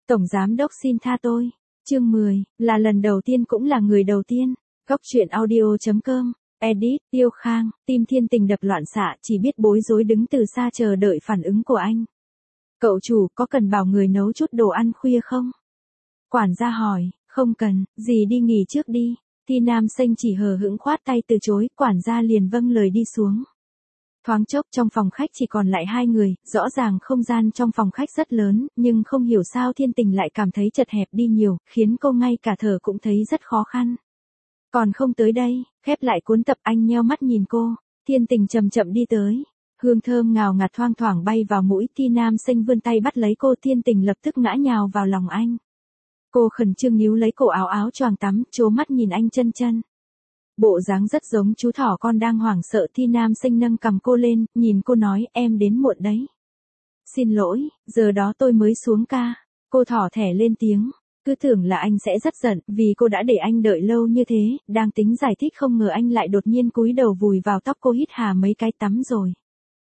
Tổng giám đốc xin tha tôi. Chương 10, là lần đầu tiên cũng là người đầu tiên. Góc truyện audio.com. Edit, Tiêu Khang, tim Thiên Tình đập loạn xạ, chỉ biết bối rối đứng từ xa chờ đợi phản ứng của anh. Cậu chủ, có cần bảo người nấu chút đồ ăn khuya không? Quản gia hỏi, không cần, dì đi nghỉ trước đi. Thi Nam Xanh chỉ hờ hững khoát tay từ chối, quản gia liền vâng lời đi xuống. Thoáng chốc trong phòng khách chỉ còn lại hai người, rõ ràng không gian trong phòng khách rất lớn, nhưng không hiểu sao Thiên Tình lại cảm thấy chật hẹp đi nhiều, khiến cô ngay cả thở cũng thấy rất khó khăn. Còn không tới đây, khép lại cuốn tập anh nheo mắt nhìn cô, Thiên Tình chậm chậm đi tới. Hương thơm ngào ngạt thoang thoảng bay vào mũi, Thi Nam Xanh vươn tay bắt lấy cô, Thiên Tình lập tức ngã nhào vào lòng anh. Cô khẩn trương níu lấy cổ áo choàng tắm, trố mắt nhìn anh chân. Bộ dáng rất giống chú thỏ con đang hoảng sợ. Thi Nam Xanh nâng cằm cô lên, nhìn cô nói, em đến muộn đấy. Xin lỗi, giờ đó tôi mới xuống ca. Cô thỏ thẻ lên tiếng, cứ tưởng là anh sẽ rất giận, vì cô đã để anh đợi lâu như thế, đang tính giải thích không ngờ anh lại đột nhiên cúi đầu vùi vào tóc cô, hít hà mấy cái tắm rồi.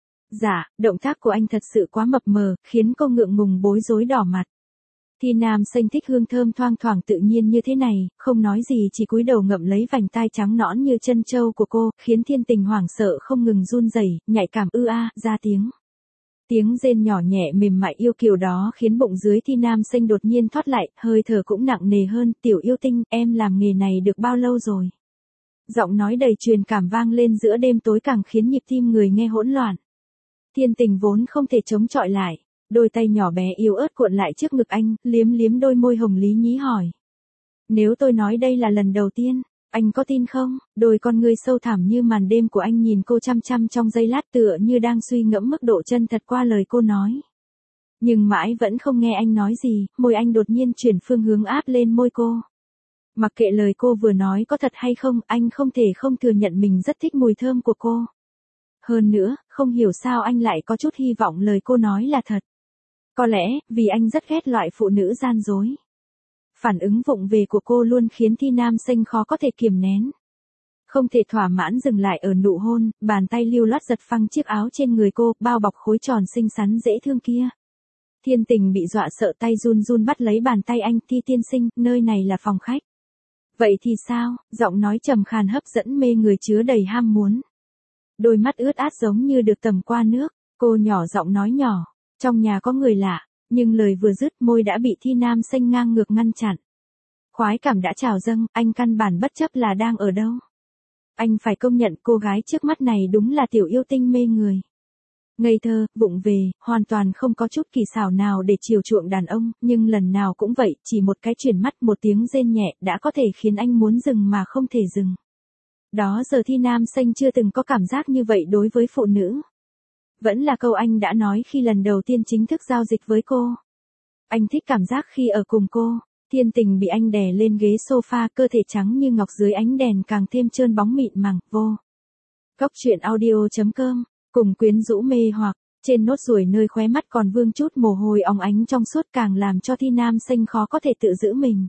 Dạ, động tác của anh thật sự quá mập mờ, khiến cô ngượng ngùng bối rối đỏ mặt. Thi Nam Xanh thích hương thơm thoang thoảng tự nhiên như thế này, không nói gì chỉ cúi đầu ngậm lấy vành tai trắng nõn như chân trâu của cô, khiến Thiên Tình hoảng sợ không ngừng run rẩy, nhạy cảm ra tiếng. Tiếng rên nhỏ nhẹ mềm mại yêu kiều đó khiến bụng dưới Thi Nam Xanh đột nhiên thoát lại, hơi thở cũng nặng nề hơn. Tiểu yêu tinh, em làm nghề này được bao lâu rồi? Giọng nói đầy truyền cảm vang lên giữa đêm tối, càng khiến nhịp tim người nghe hỗn loạn. Thiên Tình vốn không thể chống chọi lại. Đôi tay nhỏ bé yếu ớt cuộn lại trước ngực anh, liếm đôi môi hồng lý nhí hỏi. Nếu tôi nói đây là lần đầu tiên, anh có tin không? Đôi con ngươi sâu thẳm như màn đêm của anh nhìn cô chăm chăm trong giây lát, tựa như đang suy ngẫm mức độ chân thật qua lời cô nói. Nhưng mãi vẫn không nghe anh nói gì, môi anh đột nhiên chuyển phương hướng áp lên môi cô. Mặc kệ lời cô vừa nói có thật hay không, anh không thể không thừa nhận mình rất thích mùi thơm của cô. Hơn nữa, không hiểu sao anh lại có chút hy vọng lời cô nói là thật. Có lẽ, vì anh rất ghét loại phụ nữ gian dối. Phản ứng vụng về của cô luôn khiến Thi Nam Xanh khó có thể kiềm nén. Không thể thỏa mãn dừng lại ở nụ hôn, bàn tay lưu loát giật phăng chiếc áo trên người cô, bao bọc khối tròn xinh xắn dễ thương kia. Thiên Tình bị dọa sợ, tay run run bắt lấy bàn tay anh. Thi tiên sinh, nơi này là phòng khách. Vậy thì sao? Giọng nói trầm khàn hấp dẫn mê người, chứa đầy ham muốn. Đôi mắt ướt át giống như được tầm qua nước, cô nhỏ giọng nói nhỏ. Trong nhà có người lạ, nhưng lời vừa dứt môi đã bị Thi Nam Xanh ngang ngược ngăn chặn. Khoái cảm đã trào dâng, anh căn bản bất chấp là đang ở đâu. Anh phải công nhận cô gái trước mắt này đúng là tiểu yêu tinh mê người. Ngây thơ, vụng về, hoàn toàn không có chút kỳ xảo nào để chiều chuộng đàn ông, nhưng lần nào cũng vậy, chỉ một cái chuyển mắt, một tiếng rên nhẹ đã có thể khiến anh muốn dừng mà không thể dừng. Đó giờ Thi Nam Xanh chưa từng có cảm giác như vậy đối với phụ nữ. Vẫn là câu anh đã nói khi lần đầu tiên chính thức giao dịch với cô. Anh thích cảm giác khi ở cùng cô. Thiên Tình bị anh đè lên ghế sofa, cơ thể trắng như ngọc dưới ánh đèn càng thêm trơn bóng mịn màng, vô. Góc truyện audio.com, cùng quyến rũ mê hoặc, trên nốt ruồi nơi khóe mắt còn vương chút mồ hôi óng ánh trong suốt, càng làm cho Thi Nam Xanh khó có thể tự giữ mình.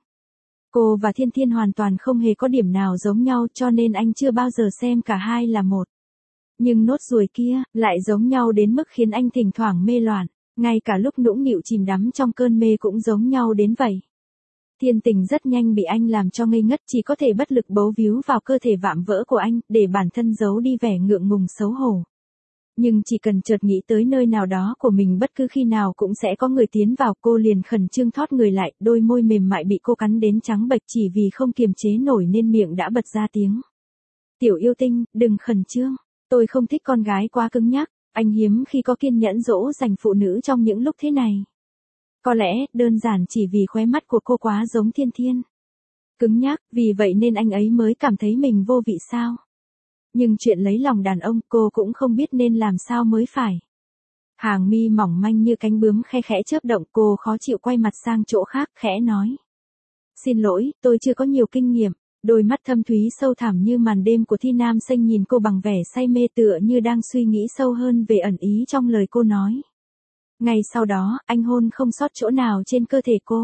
Cô và Thiên Thiên hoàn toàn không hề có điểm nào giống nhau, cho nên anh chưa bao giờ xem cả hai là một. Nhưng nốt ruồi kia, lại giống nhau đến mức khiến anh thỉnh thoảng mê loạn, ngay cả lúc nũng nịu chìm đắm trong cơn mê cũng giống nhau đến vậy. Thiên Tình rất nhanh bị anh làm cho ngây ngất, chỉ có thể bất lực bấu víu vào cơ thể vạm vỡ của anh, để bản thân giấu đi vẻ ngượng ngùng xấu hổ. Nhưng chỉ cần chợt nghĩ tới nơi nào đó của mình bất cứ khi nào cũng sẽ có người tiến vào, cô liền khẩn trương thót người lại, đôi môi mềm mại bị cô cắn đến trắng bệch, chỉ vì không kiềm chế nổi nên miệng đã bật ra tiếng. Tiểu yêu tinh, đừng khẩn trương. Tôi không thích con gái quá cứng nhắc, anh hiếm khi có kiên nhẫn dỗ dành phụ nữ trong những lúc thế này. Có lẽ, đơn giản chỉ vì khóe mắt của cô quá giống Thiên Thiên. Cứng nhắc, vì vậy nên anh ấy mới cảm thấy mình vô vị sao. Nhưng chuyện lấy lòng đàn ông, cô cũng không biết nên làm sao mới phải. Hàng mi mỏng manh như cánh bướm khe khẽ chớp động, cô khó chịu quay mặt sang chỗ khác, khẽ nói. Xin lỗi, tôi chưa có nhiều kinh nghiệm. Đôi mắt thâm thúy sâu thẳm như màn đêm của Thi Nam Xanh nhìn cô bằng vẻ say mê, tựa như đang suy nghĩ sâu hơn về ẩn ý trong lời cô nói. Ngay sau đó, anh hôn không sót chỗ nào trên cơ thể cô.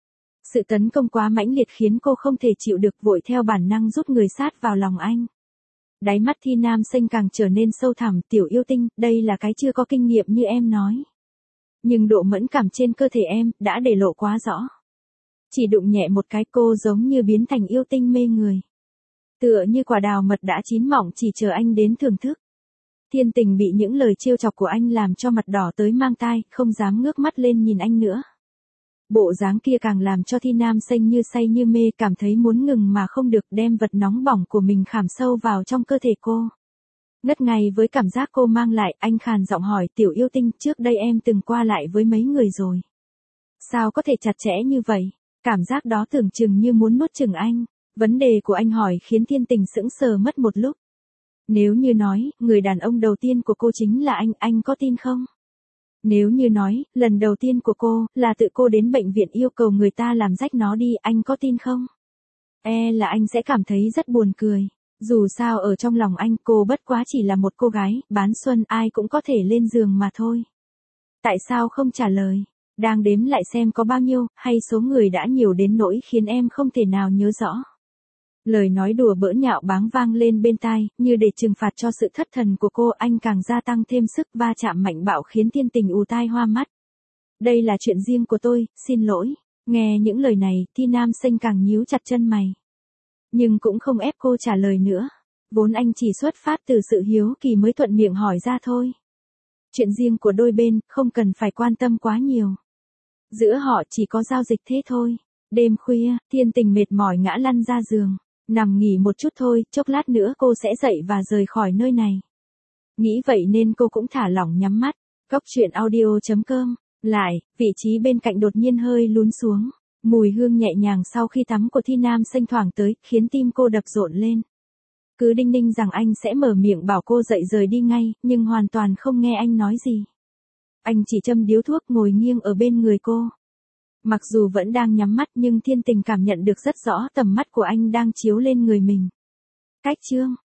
Sự tấn công quá mãnh liệt khiến cô không thể chịu được, vội theo bản năng rút người sát vào lòng anh. Đáy mắt Thi Nam Xanh càng trở nên sâu thẳm. Tiểu yêu tinh, đây là cái chưa có kinh nghiệm như em nói. Nhưng độ mẫn cảm trên cơ thể em đã để lộ quá rõ. Chỉ đụng nhẹ một cái cô giống như biến thành yêu tinh mê người. Tựa như quả đào mật đã chín mọng chỉ chờ anh đến thưởng thức. Thiên Tình bị những lời trêu chọc của anh làm cho mặt đỏ tới mang tai, không dám ngước mắt lên nhìn anh nữa. Bộ dáng kia càng làm cho Thi Nam Xanh như say như mê, cảm thấy muốn ngừng mà không được, đem vật nóng bỏng của mình khảm sâu vào trong cơ thể cô. Ngất ngây với cảm giác cô mang lại, anh khàn giọng hỏi, Tiểu yêu tinh, trước đây em từng qua lại với mấy người rồi. Sao có thể chặt chẽ như vậy? Cảm giác đó tưởng chừng như muốn nuốt chửng anh. Vấn đề của anh hỏi khiến Thiên Tình sững sờ mất một lúc. Nếu như nói, người đàn ông đầu tiên của cô chính là anh có tin không? Nếu như nói, lần đầu tiên của cô, là tự cô đến bệnh viện yêu cầu người ta làm rách nó đi, anh có tin không? Là anh sẽ cảm thấy rất buồn cười. Dù sao ở trong lòng anh, cô bất quá chỉ là một cô gái, bán xuân, ai cũng có thể lên giường mà thôi. Tại sao không trả lời? Đang đếm lại xem có bao nhiêu, hay số người đã nhiều đến nỗi khiến em không thể nào nhớ rõ. Lời nói đùa bỡn nhạo báng vang lên bên tai, như để trừng phạt cho sự thất thần của cô, anh càng gia tăng thêm sức, va chạm mạnh bạo khiến Thiên Tình ù tai hoa mắt. Đây là chuyện riêng của tôi, xin lỗi. Nghe những lời này, Thi Nam Xanh càng nhíu chặt chân mày. Nhưng cũng không ép cô trả lời nữa. Vốn anh chỉ xuất phát từ sự hiếu kỳ mới thuận miệng hỏi ra thôi. Chuyện riêng của đôi bên, không cần phải quan tâm quá nhiều. Giữa họ chỉ có giao dịch thế thôi. Đêm khuya, Thiên Tình mệt mỏi ngã lăn ra giường. Nằm nghỉ một chút thôi, chốc lát nữa cô sẽ dậy và rời khỏi nơi này. Nghĩ vậy nên cô cũng thả lỏng nhắm mắt. Cốc truyện audio.com. Lại, vị trí bên cạnh đột nhiên hơi lún xuống. Mùi hương nhẹ nhàng sau khi tắm của Thi Nam Xanh thoảng tới, khiến tim cô đập rộn lên. Cứ đinh ninh rằng anh sẽ mở miệng bảo cô dậy rời đi ngay, nhưng hoàn toàn không nghe anh nói gì. Anh chỉ châm điếu thuốc ngồi nghiêng ở bên người cô. Mặc dù vẫn đang nhắm mắt nhưng Thiên Tình cảm nhận được rất rõ tầm mắt của anh đang chiếu lên người mình. Cách chương